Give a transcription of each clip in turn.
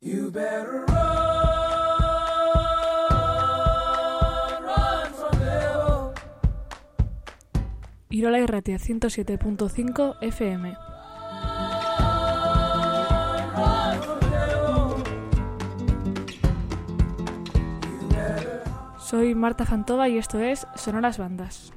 You better run from devil. Irola Irratia 107.5 FM. Soy Marta Fantova y esto es Sonoras Bandas.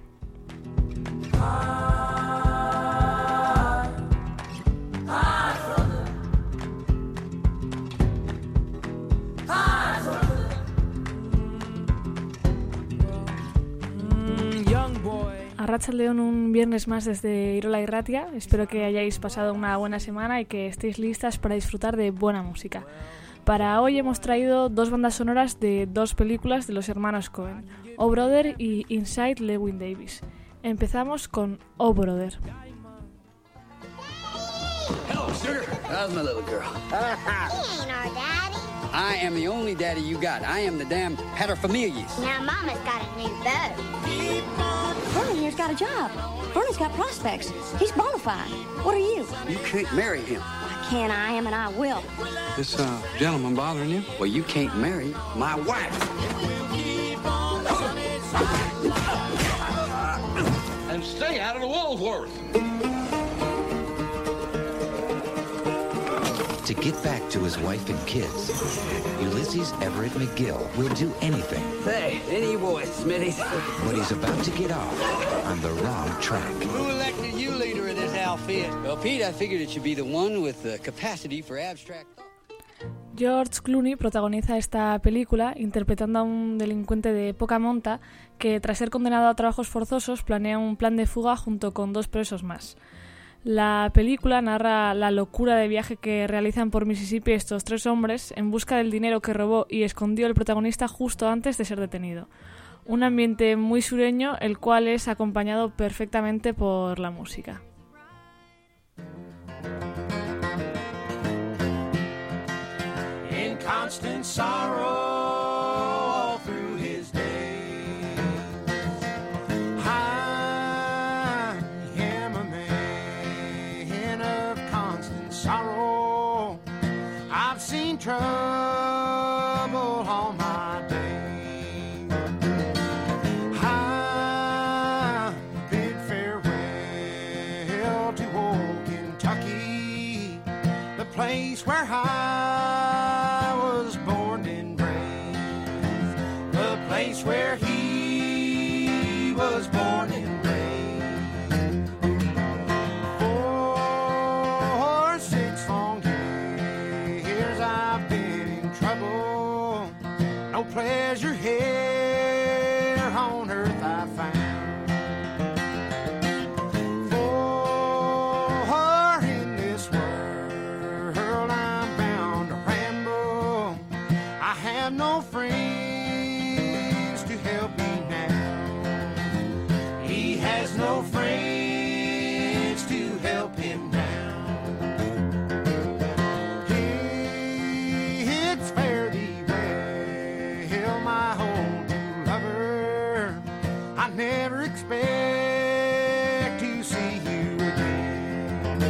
Arratsaldeon, un viernes más desde Irola Irratia. Espero que hayáis pasado una buena semana y que estéis listas para disfrutar de buena música. Para hoy hemos traído dos bandas sonoras de dos películas de los hermanos Coen, O Brother y Inside Llewyn Davis. Empezamos con O Brother. Hello, sugar. How's my little girl? He ain't our daddy. I am the only daddy you got. I am the damn paterfamilias. Now Mama's got a new beau. Vernon here's got a job. Vernon's got prospects. He's bona fide. What are you? You can't marry him. I can, I am, and I will. This gentleman bothering you? Well, you can't marry my wife. And stay out of the Woolworth. To get back to his wife and kids, Ulysses Everett McGill will do anything. Hey, any boy, Smitty. But he's about to get off on the wrong track. Who elected you leader of this outfit? Well, Pete, I figured it should be the one with the capacity for abstract thought. George Clooney protagoniza esta película interpretando a un delincuente de poca monta que, tras ser condenado a trabajos forzosos, planea un plan de fuga junto con dos presos más. La película narra la locura de viaje que realizan por Mississippi estos tres hombres en busca del dinero que robó y escondió el protagonista justo antes de ser detenido. Un ambiente muy sureño, el cual es acompañado perfectamente por la música. In constant sorrow all through his days, I am a man of constant sorrow. I've seen trouble all my days. I bid farewell to old Kentucky, the place where I was born and raised, the place where he was born and raised. For 6 long years I've been in trouble, no pleasure here on earth I found. For in this world I'm bound to ramble, I have no friends to help me now. He has no friends to help him now. It's fare thee well, my old new lover. I never expect to see you again.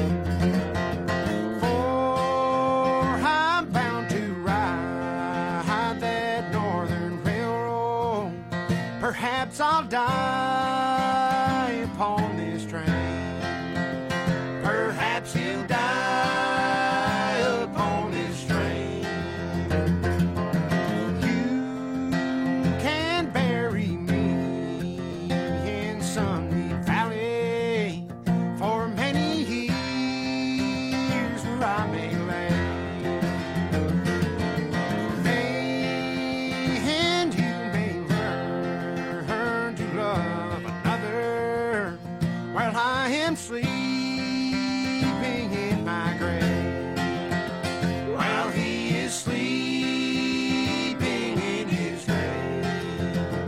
For I'm bound to ride that northern railroad. Perhaps I'll die upon this train. Perhaps he'll die upon this train. You can bury me in Sunny Valley for many years where I may lay. And you may learn to love another while I am sleeping in my grave. While he is sleeping in his grave.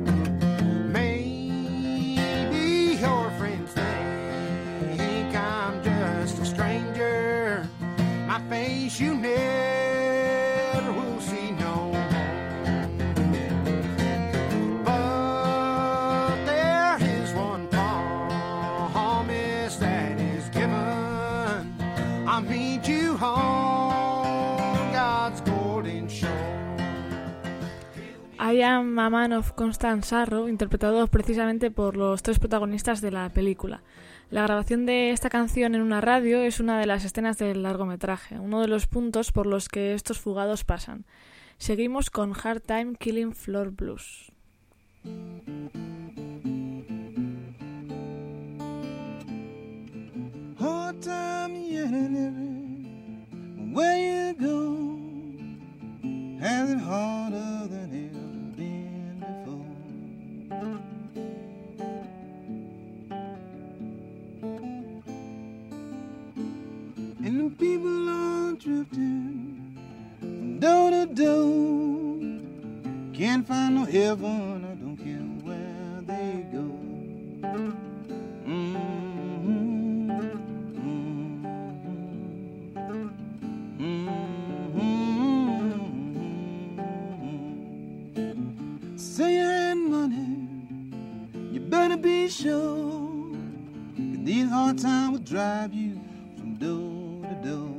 Maybe your friends think I'm just a stranger. My face you never will see no more. But there is one promise that is given. I'll meet you on God's I Am a Man of Constant Sorrow, interpretado precisamente por los tres protagonistas de la película. La grabación de esta canción en una radio es una de las escenas del largometraje, uno de los puntos por los que estos fugados pasan. Seguimos con Hard Time Killing Floor Blues. Hard time yelling where you go, has it harder than ever been before. And the people are drifting from door to door, can't find no heaven, I don't care where they go. Say you had money, you better be sure, 'cause these hard times will drive you from door to door.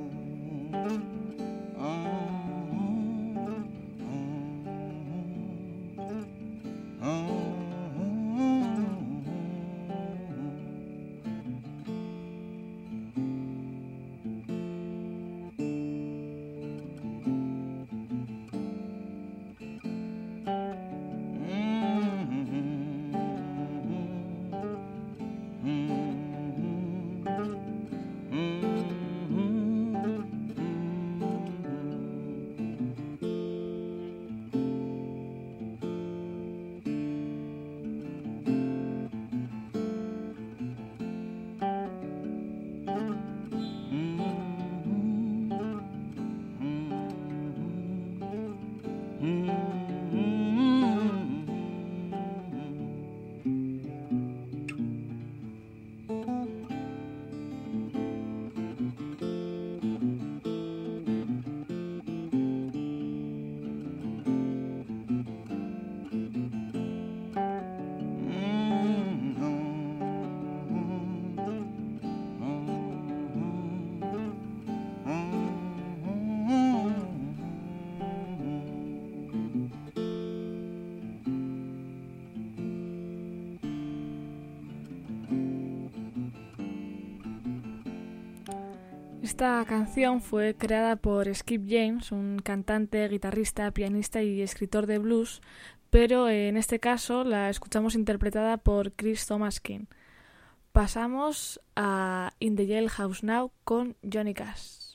Esta canción fue creada por Skip James, un cantante, guitarrista, pianista y escritor de blues, pero en este caso la escuchamos interpretada por Chris Thomas King. Pasamos a In the Jailhouse Now con Johnny Cash.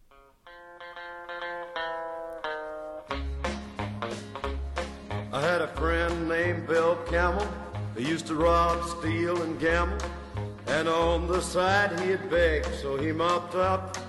I had a friend named Bill Camel who used to rob, steal, and gamble. And on the side he'd beg, so he mopped up.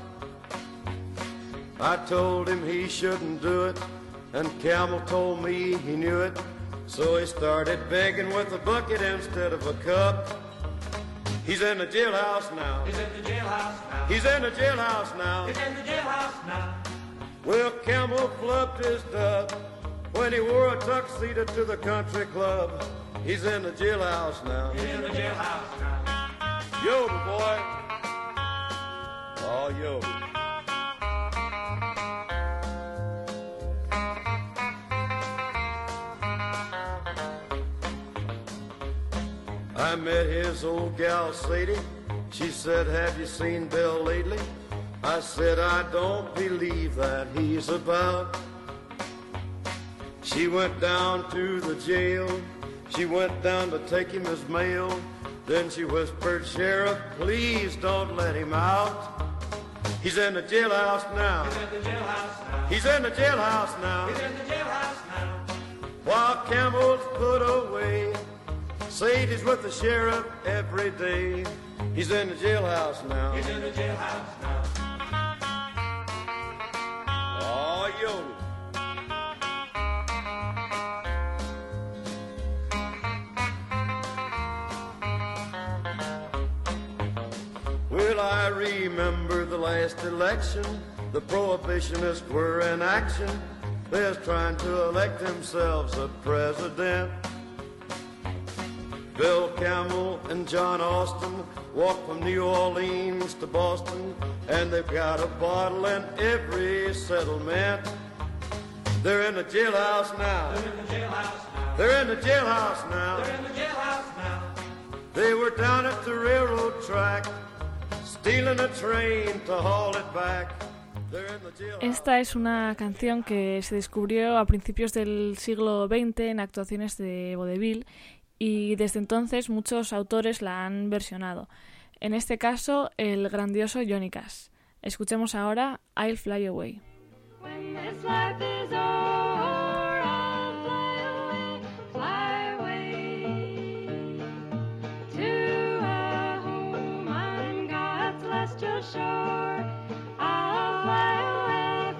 I told him he shouldn't do it, and Camel told me he knew it. So he started begging with a bucket instead of a cup. He's in the jailhouse now. He's in the jailhouse now. He's in the jailhouse now. He's in the jailhouse now. Well, Camel flubbed his dub when he wore a tuxedo to the country club. He's in the jailhouse now. He's in the jailhouse now. Yodel, boy. Oh, yodel. I met his old gal Sadie. She said, have you seen Bill lately? I said, I don't believe that he's about. She went down to the jail. She went down to take him his mail. Then she whispered, Sheriff, please don't let him out. He's in the jailhouse now. He's in the jailhouse now. He's in the jailhouse now. He's in the jailhouse now. While Camel's put away, Sadie's with the sheriff every day. He's in the jailhouse now. He's in the jailhouse now. Oh, yodel. Well, I remember the last election. The prohibitionists were in action. They're trying to elect themselves a president. Bill Camel and John Austin walked from New Orleans to Boston, and they've got a bottle in every settlement. They're in the jailhouse now. They're in the jailhouse now. They were down at the railroad track, stealing a train to haul it back. Esta es una canción que se descubrió a principios del siglo XX en actuaciones de vodevil y desde entonces muchos autores la han versionado. En este caso, el grandioso Johnny Cash. Escuchemos ahora I'll Fly Away. When this life is o'er, I'll fly away to a home on God's celestial shore. I'll fly away,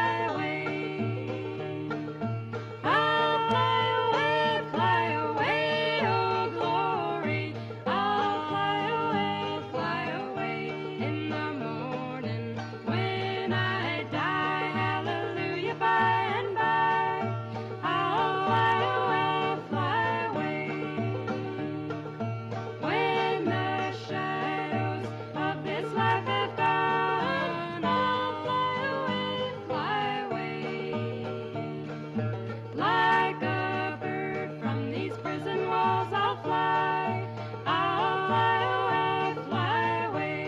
I'll fly away, oh glory. I'll fly away in the morning when I die. Hallelujah, by and by. I'll fly away when the shadows of this life have gone. I'll fly away like a bird from these prison walls. I'll fly away, I'll fly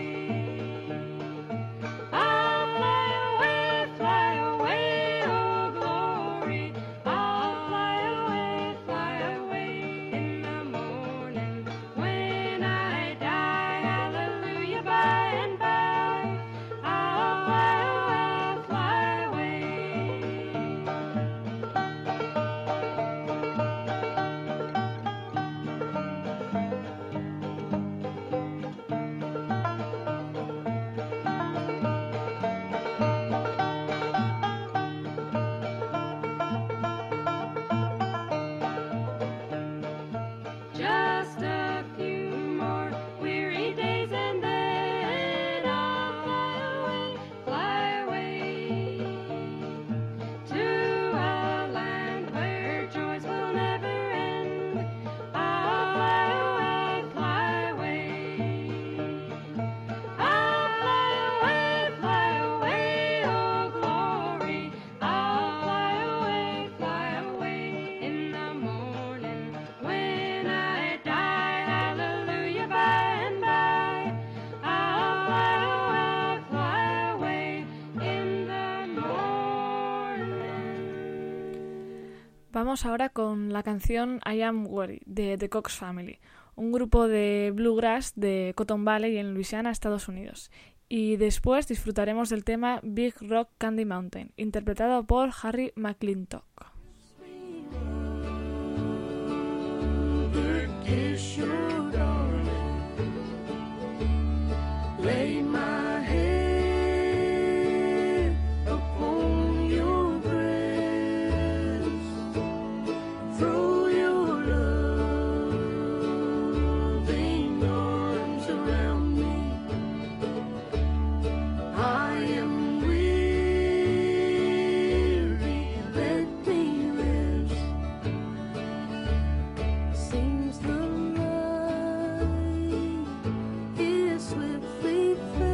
away, oh glory. I'll fly away in the morning when I die. Hallelujah, by and by. I'll fly away. Just a few more weary days and then I'll fly away to a land where joys will never end. I'll fly away. I'll fly away, oh glory. I'll fly away in the morning when I die. Hallelujah, by and by. I'll fly away in the morning. Vamos ahora con la canción I Am Worried de The Cox Family, un grupo de bluegrass de Cotton Valley en Louisiana, Estados Unidos. Y después disfrutaremos del tema Big Rock Candy Mountain, interpretado por Harry McClintock. Kiss your darling, lay my head upon your breast, throw your loving arms around me. I am weary, let me rest. Seems the night is swiftly fading.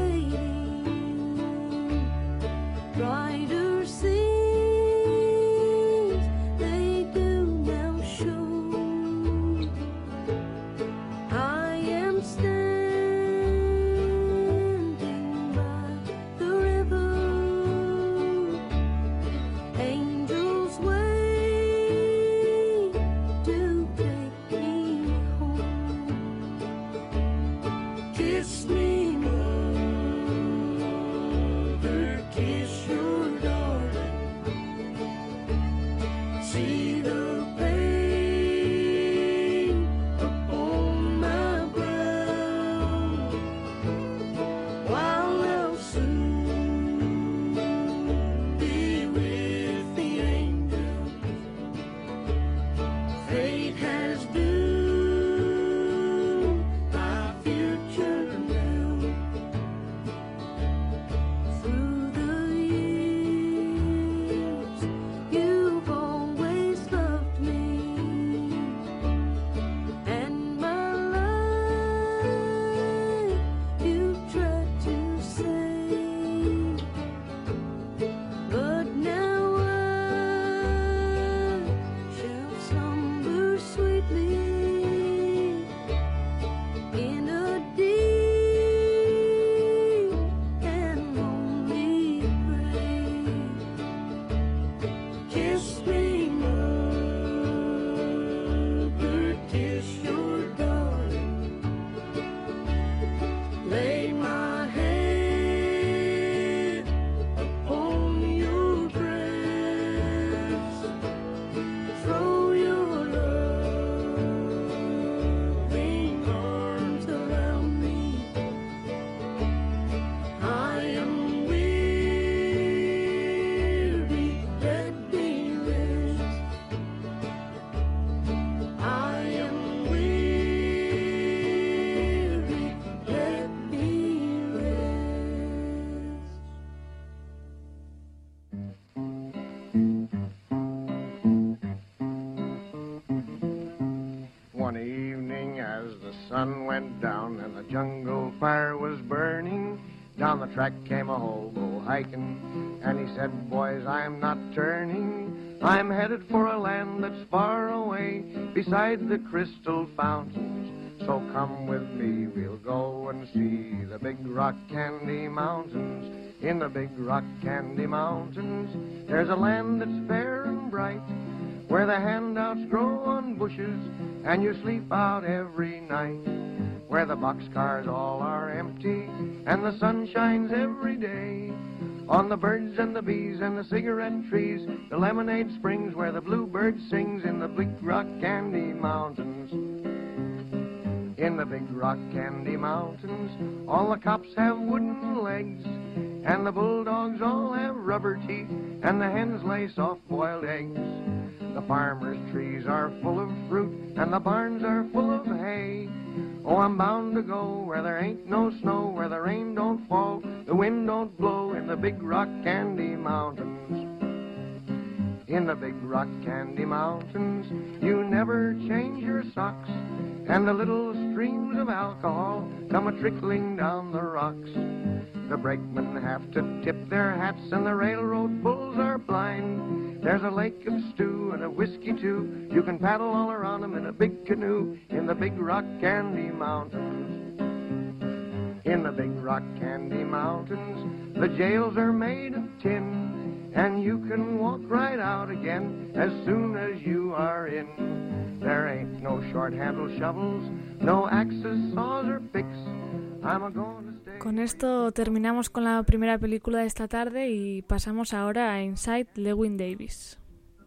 sun went down and the jungle fire was burning, down the track came a hobo hiking, and he said, boys, I'm not turning. I'm headed for a land that's far away, beside the crystal fountains. So come with me, we'll go and see the big rock candy mountains. In the big rock candy mountains, there's a land that's fair and bright, where the handouts grow on bushes, and you sleep out every night. Where the boxcars all are empty, and the sun shines every day on the birds and the bees and the cigarette trees, the lemonade springs where the bluebird sings. In the big rock candy mountains, in the big rock candy mountains, all the cops have wooden legs, and the bulldogs all have rubber teeth, and the hens lay soft-boiled eggs. The farmers' trees are full of fruit, and the barns are full of hay. Oh, I'm bound to go where there ain't no snow, where the rain don't fall, the wind don't blow, in the big rock candy mountains. In the big rock candy mountains, you never change your socks, and the little streams of alcohol come a-trickling down the rocks. The brakemen have to tip their hats, and the railroad bulls are blind. There's a lake of stew and a whiskey too, you can paddle all around them in a big canoe, in the big rock candy mountains. In the big rock candy mountains, the jails are made of tin, and you can walk right out again as soon as you are in. There ain't no short-handled shovels, no axes, saws, or picks. I'm a-going to stay. Con esto terminamos con la primera película de esta tarde y pasamos ahora a Inside Llewyn Davis.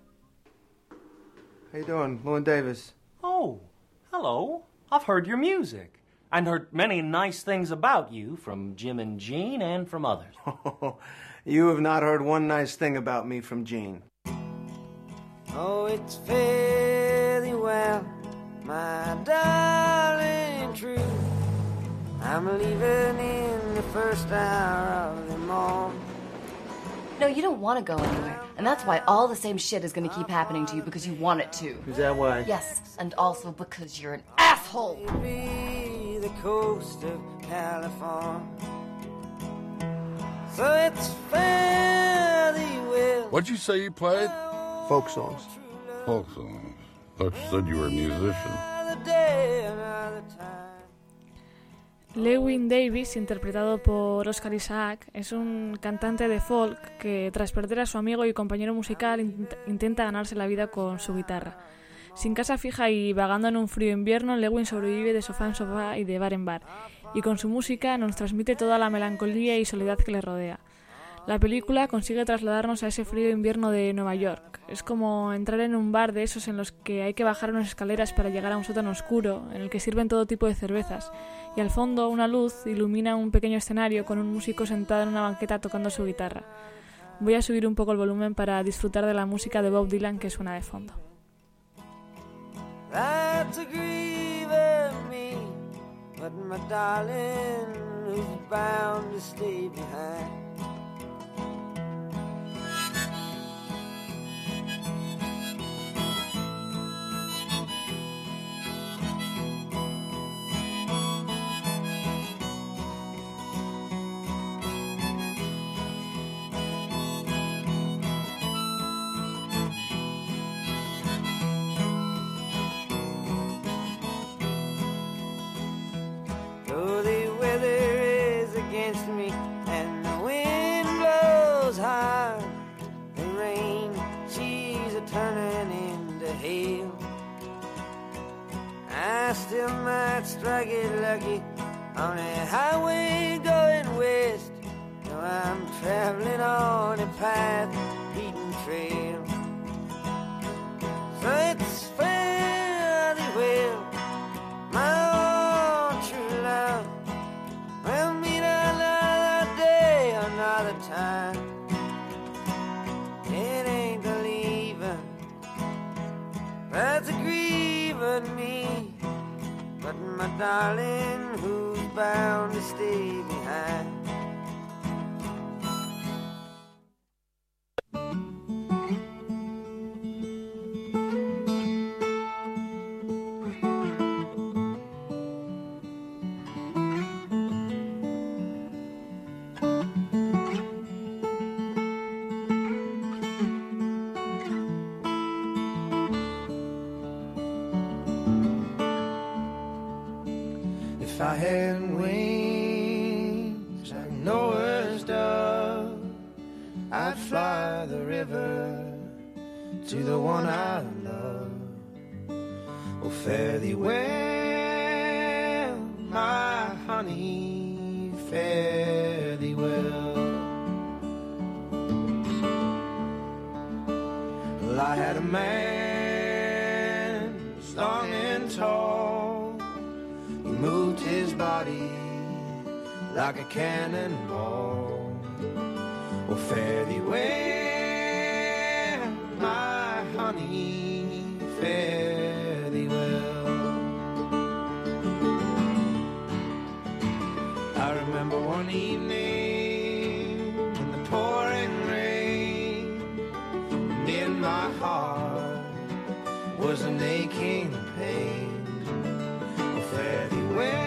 How you doing, Llewyn Davis? Oh, hello. I've heard your music and heard many nice things about you from Jim and Jean and from others. You have not heard one nice thing about me from Jean. Oh, it's fairly well, my darling, true. I'm leaving in the first hour of the morning. No, you don't want to go anywhere. And that's why all the same shit is going to keep happening to you because you want it to. Is that why? Yes, and also because you're an asshole. Maybe the coast of California. So it's fairly well. What'd you say you played? Folk songs. Folk songs. Thought you said you were a musician. Another day, another time. Llewyn Davis, interpretado por Oscar Isaac, es un cantante de folk que, tras perder a su amigo y compañero musical, intenta ganarse la vida con su guitarra. Sin casa fija y vagando en un frío invierno, Llewyn sobrevive de sofá en sofá y de bar en bar, y con su música nos transmite toda la melancolía y soledad que le rodea. La película consigue trasladarnos a ese frío invierno de Nueva York. Es como entrar en un bar de esos en los que hay que bajar unas escaleras para llegar a un sótano oscuro, en el que sirven todo tipo de cervezas, y al fondo una luz ilumina un pequeño escenario con un músico sentado en una banqueta tocando su guitarra. Voy a subir un poco el volumen para disfrutar de la música de Bob Dylan que suena de fondo. That's a grieving me, but my darling is bound to stay behind. Though the weather is against me and the wind blows hard, the rain, she's a turning into hail. I still might strike it lucky on a highway going west. Though I'm traveling on a path beaten trail. So it's fairly well, my own true love. We'll meet another day, another time. It ain't the leaving that's a grieving me, but my darling who's bound to stay behind. I'd fly the river to the one I love. Oh, fare thee well, my honey, fare thee well. Well, I had a man strong and tall. He moved his body like a cannonball. Oh, fare thee well, my honey, fare thee well. I remember one evening in the pouring rain, and in my heart was an aching pain. Oh, fare thee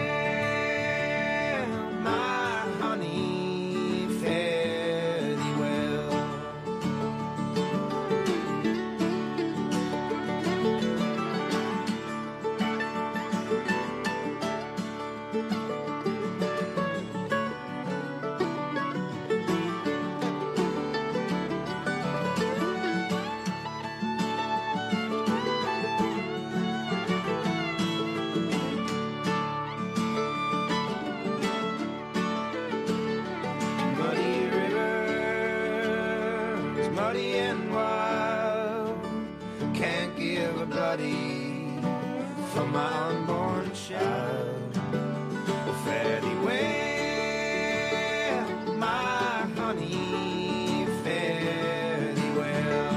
well, my honey, fare thee well. Muddy and wild, can't give a bloody for my unborn child. Oh, fare thee well, my honey, fare thee well.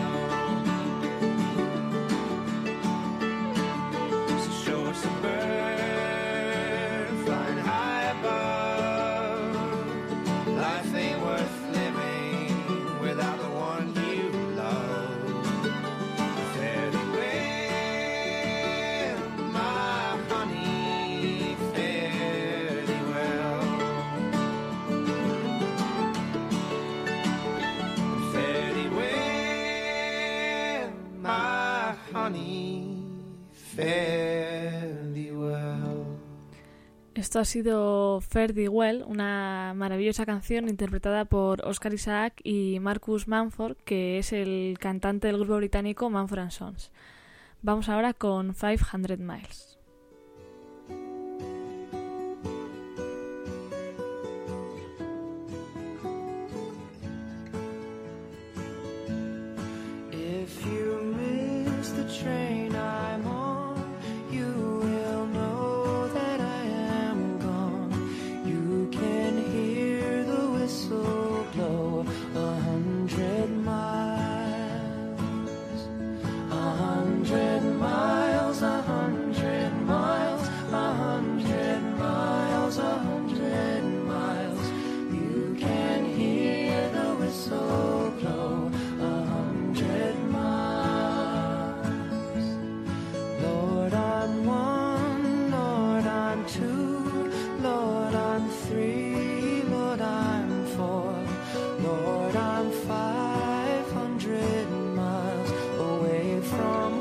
So show us a bird flying high above. Life ain't worth living without the one you love. Fare thee well, my honey, fare thee well. Fare thee well, my honey, fare thee well. Esto ha sido Fare Thee Well, una maravillosa canción interpretada por Oscar Isaac y Marcus Mumford, que es el cantante del grupo británico Mumford & Sons. Vamos ahora con 500 Miles. If you miss the train I'm on, you will know that I am gone. You can hear the whistle blow 100 miles, 100 miles, 100 miles, 100 miles, 100 miles. You can hear the whistle blow 100 miles. Lord, I'm one, Lord, I'm two, Lord, I'm three, Lord, I'm four, Lord, I'm 500 miles away from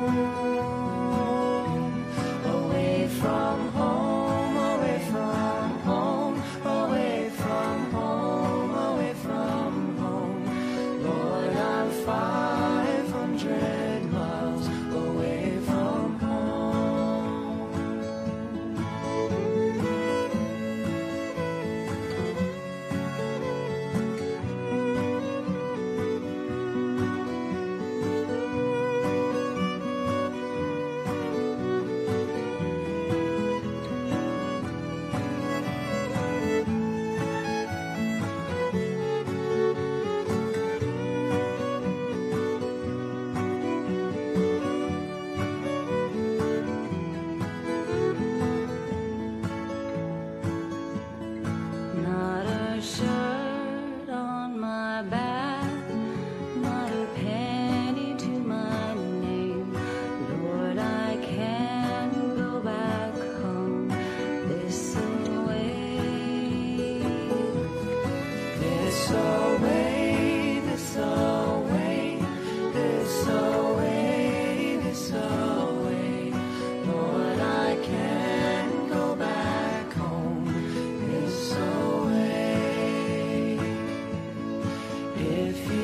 home, away from home, away from home, away from home, away from home. Lord, I'm 500 miles away from home. Not a shirt on my back, not a penny to my name. Lord, I can go back home this away, this away, this away, this away, this away. Lord, I can go back home this away. If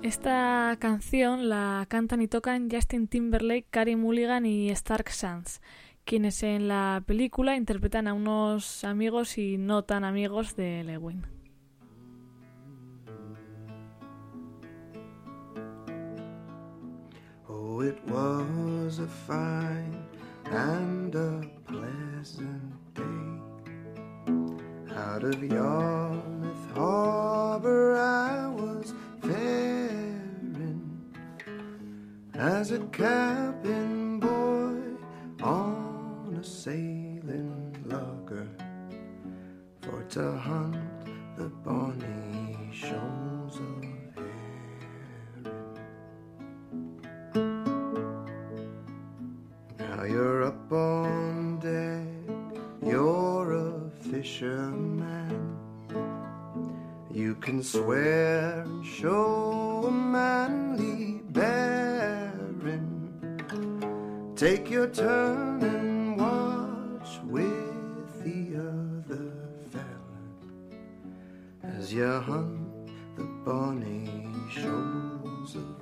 Esta canción la cantan y tocan Justin Timberlake, Carey Mulligan y Stark Sands, quienes en la película interpretan a unos amigos y no tan amigos de Lewin. Oh, it was a fine and a pleasant day. Out of Yarmouth Harbor I was faring as a cabin boy on a sailing lugger for to hunt the bonny shoals of Now you're up on deck, you're a fisherman. You can swear and show a manly bearing. Take your turn and watch with the other fellas as you hunt the bonny shoals of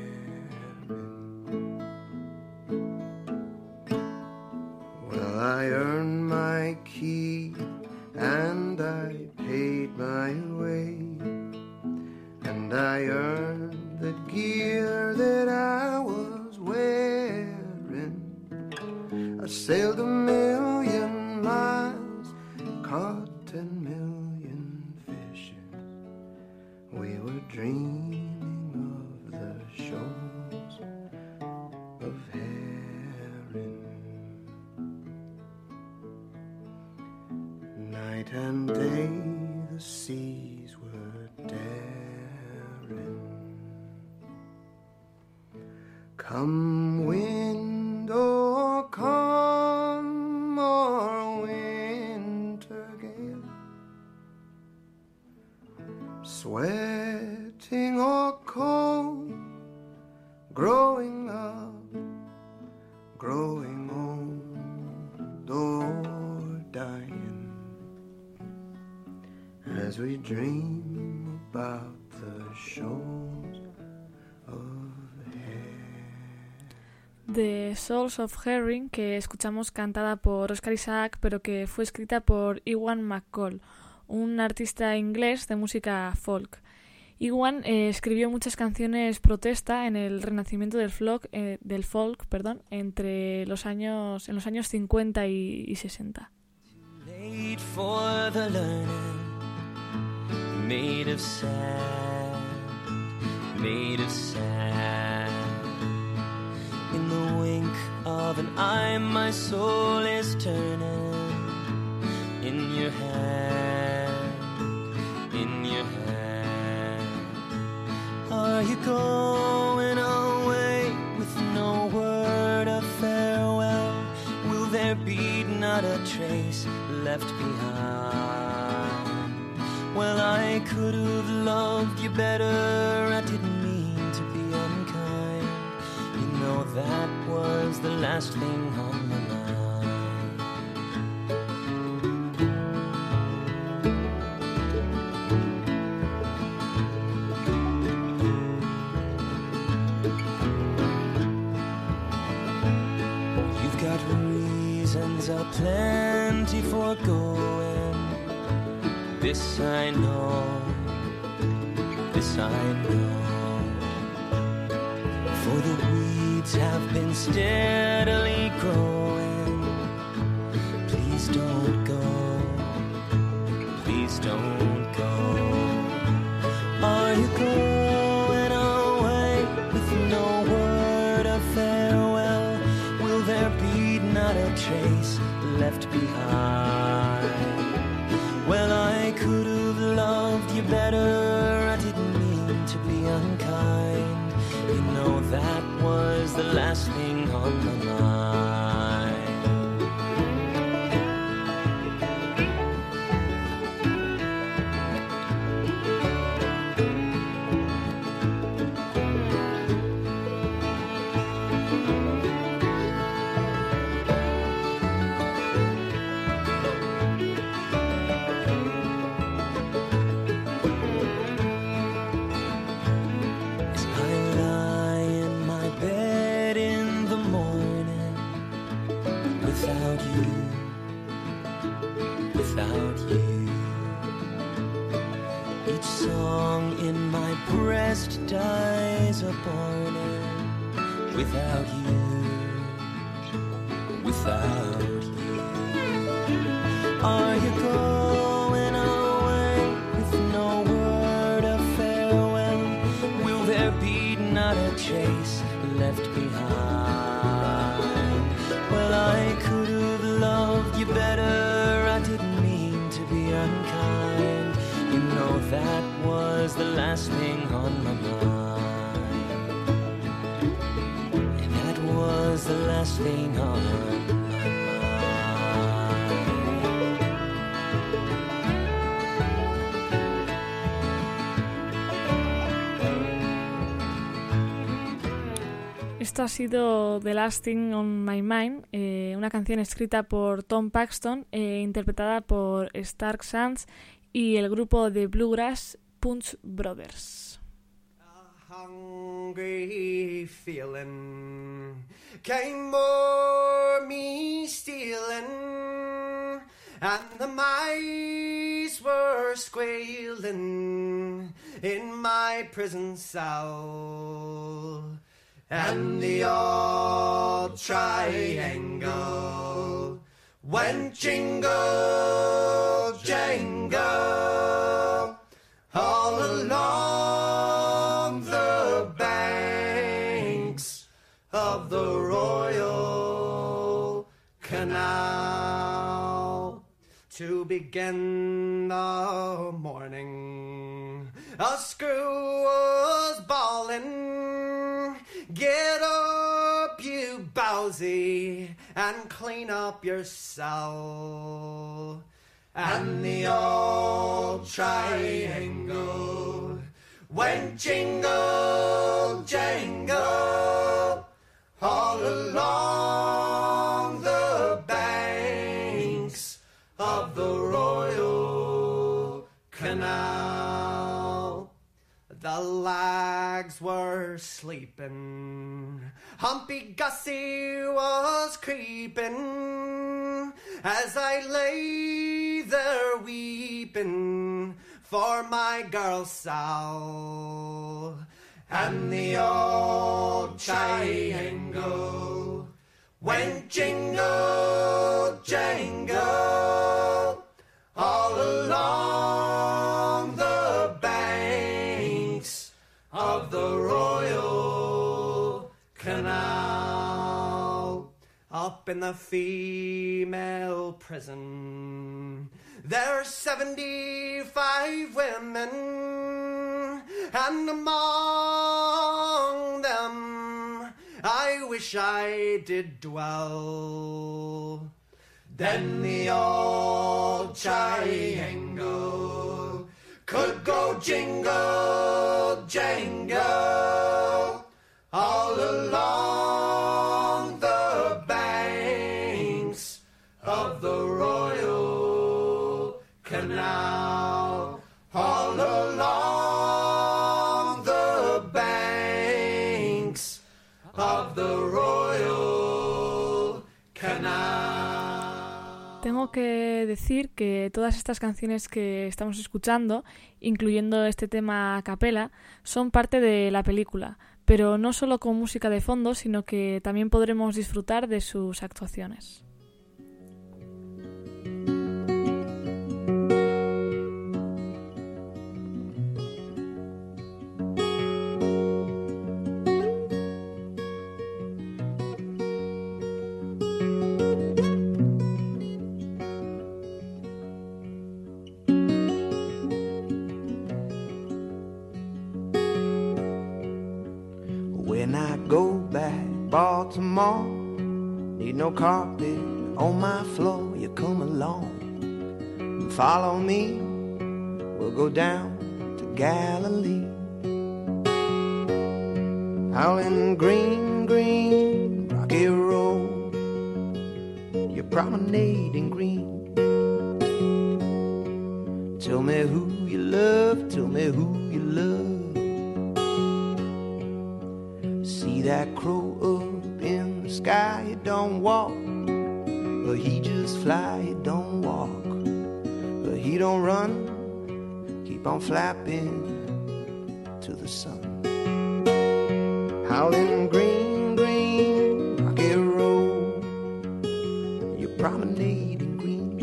I earned my keep and I paid my way, and I earned the gear that I was wearing. I sailed 1,000,000 miles, caught 10,000,000 fishes. We were dreaming of the shores of heaven. Night and day the seas were daring. Come wind or calm or winter gale, sweating or cold, growing up, growing old or dying, as we dream about the shores of The Souls of Herring, que escuchamos cantada por Oscar Isaac, pero que fue escrita por Ewan MacColl, un artista inglés de música folk. Ewan escribió muchas canciones protesta en el renacimiento del folk, entre los años 50 y 60. Late for the learning, made of sand, made of sand. In the wink of an eye, my soul is turning. In your hand, in your hand. Are you going away with no word of farewell? Will there be not a trace left behind? Well, I could have loved you better, I didn't mean to be unkind. You know that was the last thing on my mind. You've got reasons aplenty for going. This I know, this I know. For the weeds have been steadily growing. Please don't go, please don't go. Are you going away with no word of farewell? Will there be not a trace left behind? Well, I could have loved you better, I didn't mean to be unkind. You know that was the last thing on my mind. As without you. Each song in my breast dies a burning without you, without you. Are you going away with no word of farewell? Will there be not a trace left behind? Well, I could have loved you better, I didn't mean to be unkind. You know that was the last thing on my mind. That was the last thing on my mind. Esto ha sido The Last Thing on My Mind, una canción escrita por Tom Paxton e interpretada por Stark Sands y el grupo de bluegrass Punch Brothers. Hungry feeling came o'er me stealing, and the mice were squealing in my prison cell, and the old triangle went jingle jangle all along the banks of the Royal Canal. To begin the morning, a screw was bawling, "Get up, you bowsy, and clean up your cell." And the old triangle went jingle jangle all along the banks of the Royal Canal. The lags were sleeping, Humpy Gussie was creeping, as I lay there weeping for my girl Sal. And the old triangle went jingle jangle all along the banks of the Royal Canal. Up in the female prison, there's 75 women, and among them I wish I did dwell. Then the old triangle could go jingle jangle all along the banks of the Royal Canal, all along the banks of the Royal Canal. Tengo que decir que todas estas canciones que estamos escuchando, incluyendo este tema a capela, son parte de la película, pero no solo con música de fondo, sino que también podremos disfrutar de sus actuaciones. When I go back Baltimore, need no carpet on my floor. You come along and follow me, we'll go down to Galilee. Out in green, green, rocky road, you promenade in green. Tell me who you love, tell me who you love. See that crow up in the sky, he don't walk, but he just fly, he don't walk. you don't run, keep on flapping to the sun. Howling green, green, rocky road, you're promenading green.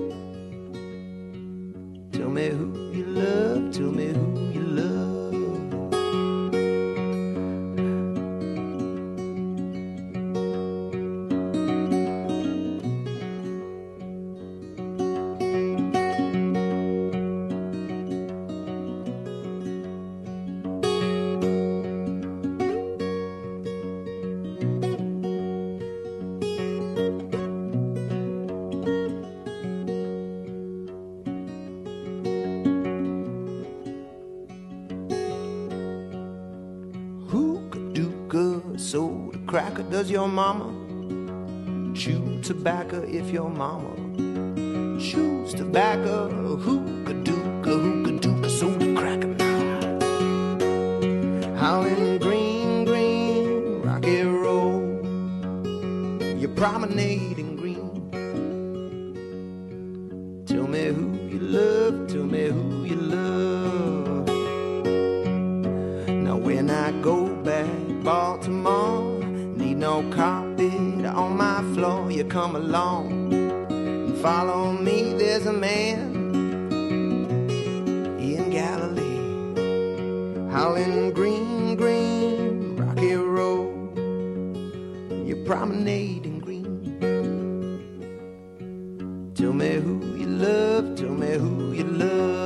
Tell me who you love, tell me who you love. Sold a cracker, does your mama chew tobacco? If your mama chews tobacco, hookah-dooka, sold a cracker. Howling green, green, rocky road, you're promenading green. Tell me who you love, tell me who you love. Now when I go back Baltimore, need no carpet on my floor. You come along and follow me. There's a man in Galilee, howling green, green, rocky road, you're promenading green. Tell me who you love, tell me who you love.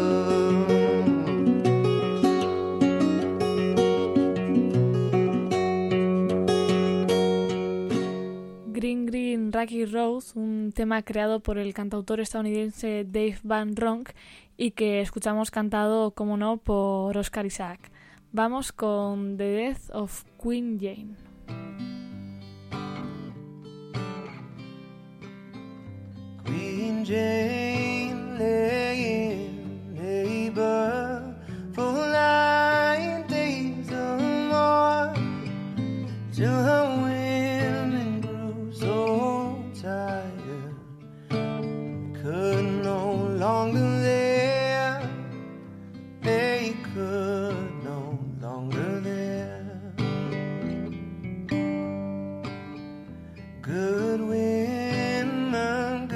Green Green Rocky Road, un tema creado por el cantautor estadounidense Dave Van Ronk y que escuchamos cantado, como no, por Oscar Isaac. Vamos con The Death of Queen Jane. Queen Jane lay in labor for 9 days or more, till her women grew so tired they could no longer there. They could no longer there. Good women,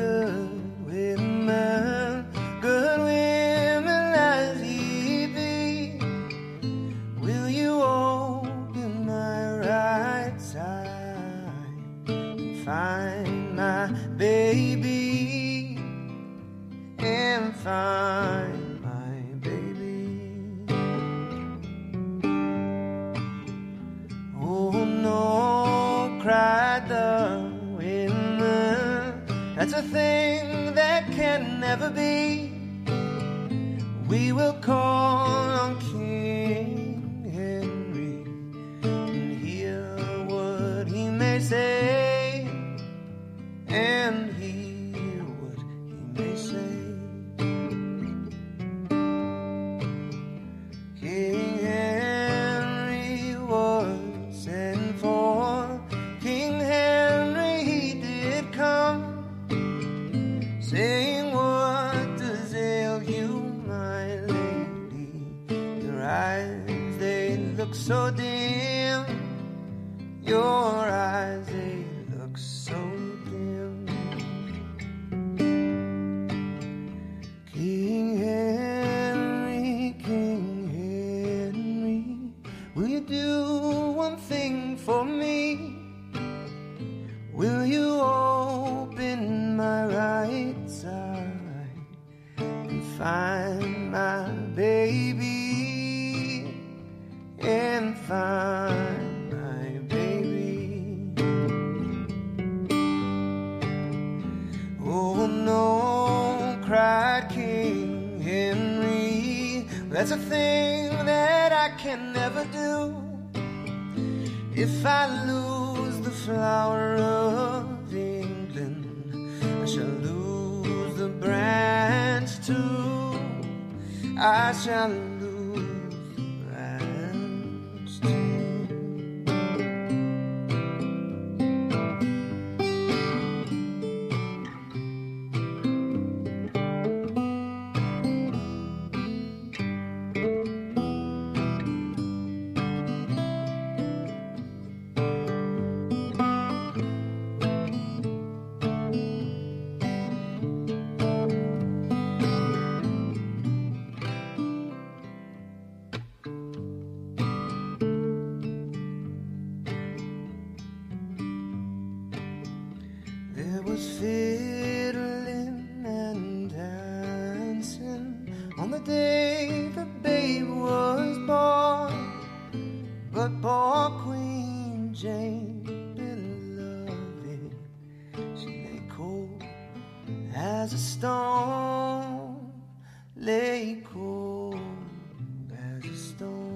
good women as ye be, will you open my right side and find my baby, and find my baby? Oh no, cried the women, that's a thing that can never be. We will call on King Henry and hear what he may say, and hear what he may say. King Henry was sent for. King Henry, he did come, saying, what does ail you, my lady? Your eyes, they look so dim. Your eyes, they look so dim. King Henry, will you do one thing for me? Will you open my right side and find my baby, and find my baby? Oh no, cried King Henry, that's a thing that I can never do. If I lose the flower of England, I shall lose the branch too. I shall lose the branch too. on the day the babe was born. But poor Queen Jane, beloved, she lay cold as a stone, lay cold as a stone.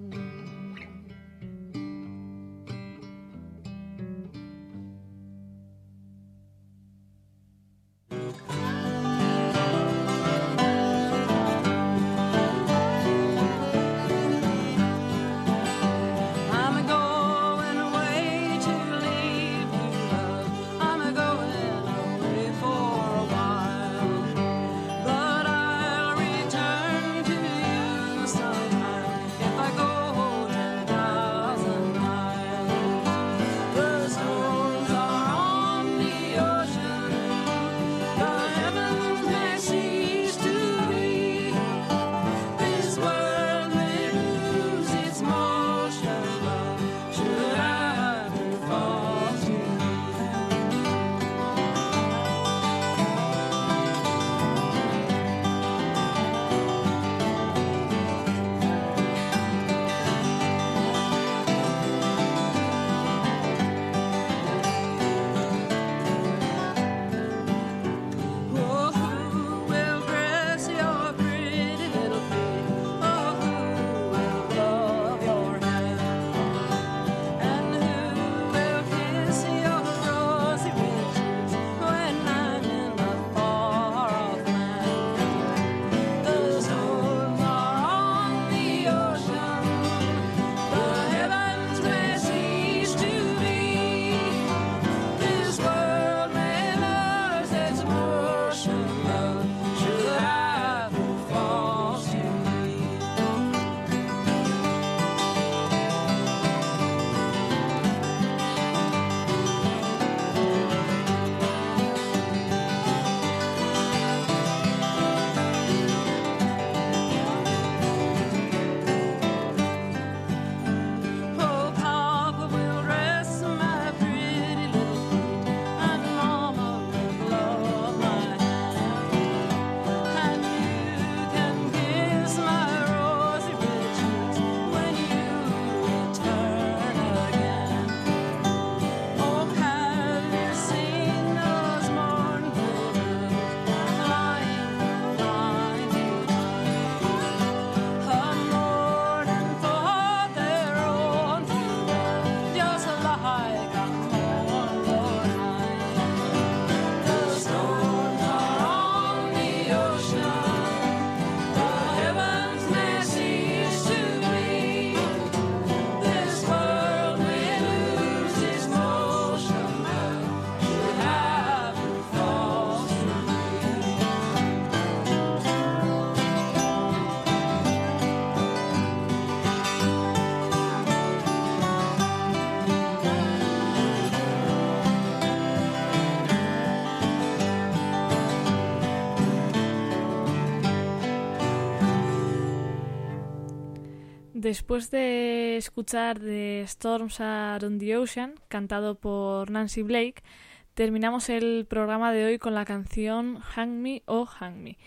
Después de escuchar The Storms Are on the Ocean, cantado por Nancy Blake, terminamos el programa de hoy con la canción Hang Me, oh Hang Me,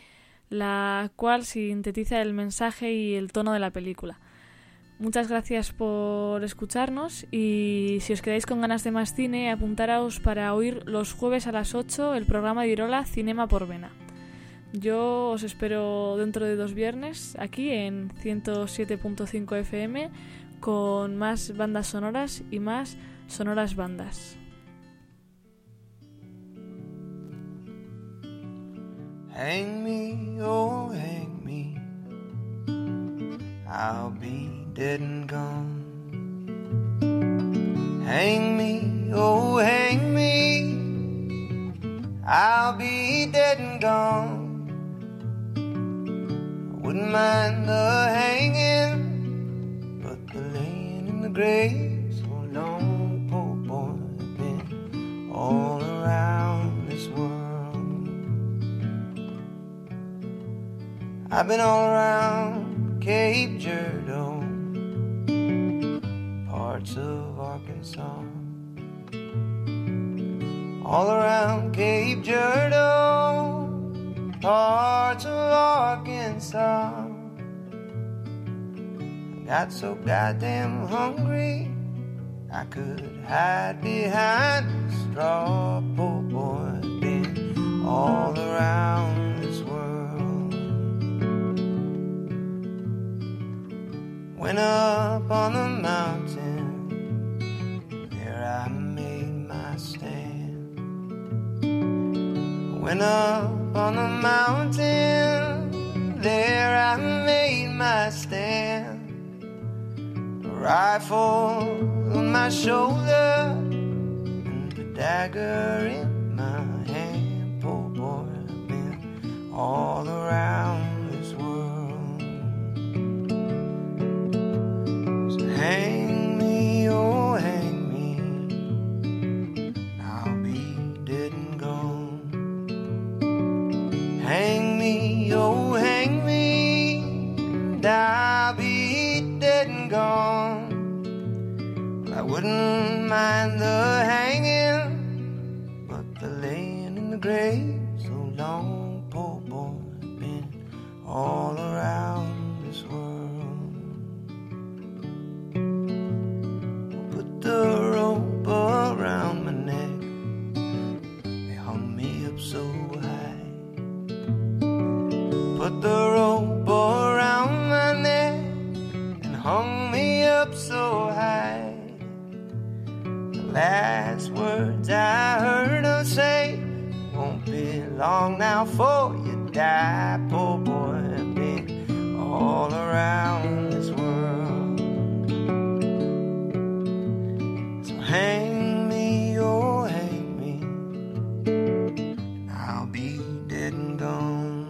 la cual sintetiza el mensaje y el tono de la película. Muchas gracias por escucharnos y si os quedáis con ganas de más cine, apuntaros para oír los jueves a las 8 el programa de Irola Cinema por Vena. Yo os espero dentro de 2 viernes aquí en 107.5 FM con más bandas sonoras y más sonoras bandas. Hang me, oh hang me, I'll be dead and gone. Hang me, oh hang me, I'll be dead and gone. Wouldn't mind the hanging, but the laying in the grave so long, poor boy, I've been all around this world. I've been all around Cape Girardeau, parts of Arkansas, all around Cape Girardeau, hard to Arkansas. I got so goddamn hungry I could hide behind a straw. Poor boy, been all around this world. Went up on the mountain, there I made my stand. Went up on the mountain, there I made my stand. A rifle on my shoulder and a dagger in my hand. Poor boy, I've been all around this world. So hang me, oh hang me, I'll be dead and gone. Hang me, oh hang me, and I'll be dead and gone. I wouldn't mind the hanging, but the laying in the grave so long. Poor boy, been all around this world. Put the rope around my neck, they hung me up so high. Put the rope around my neck and hung me up so high. Last words I heard her say, won't be long now for you die. Poor boy, I've been all around this world. So hang me, oh hang me, I'll be dead and gone.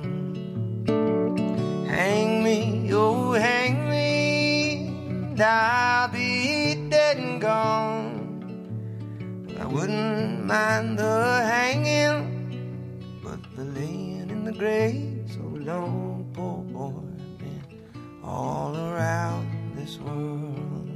Hang me, oh hang me, and I'll be dead and gone. I wouldn't mind the hanging, but the laying in the grave so long. Poor boy, been all around this world.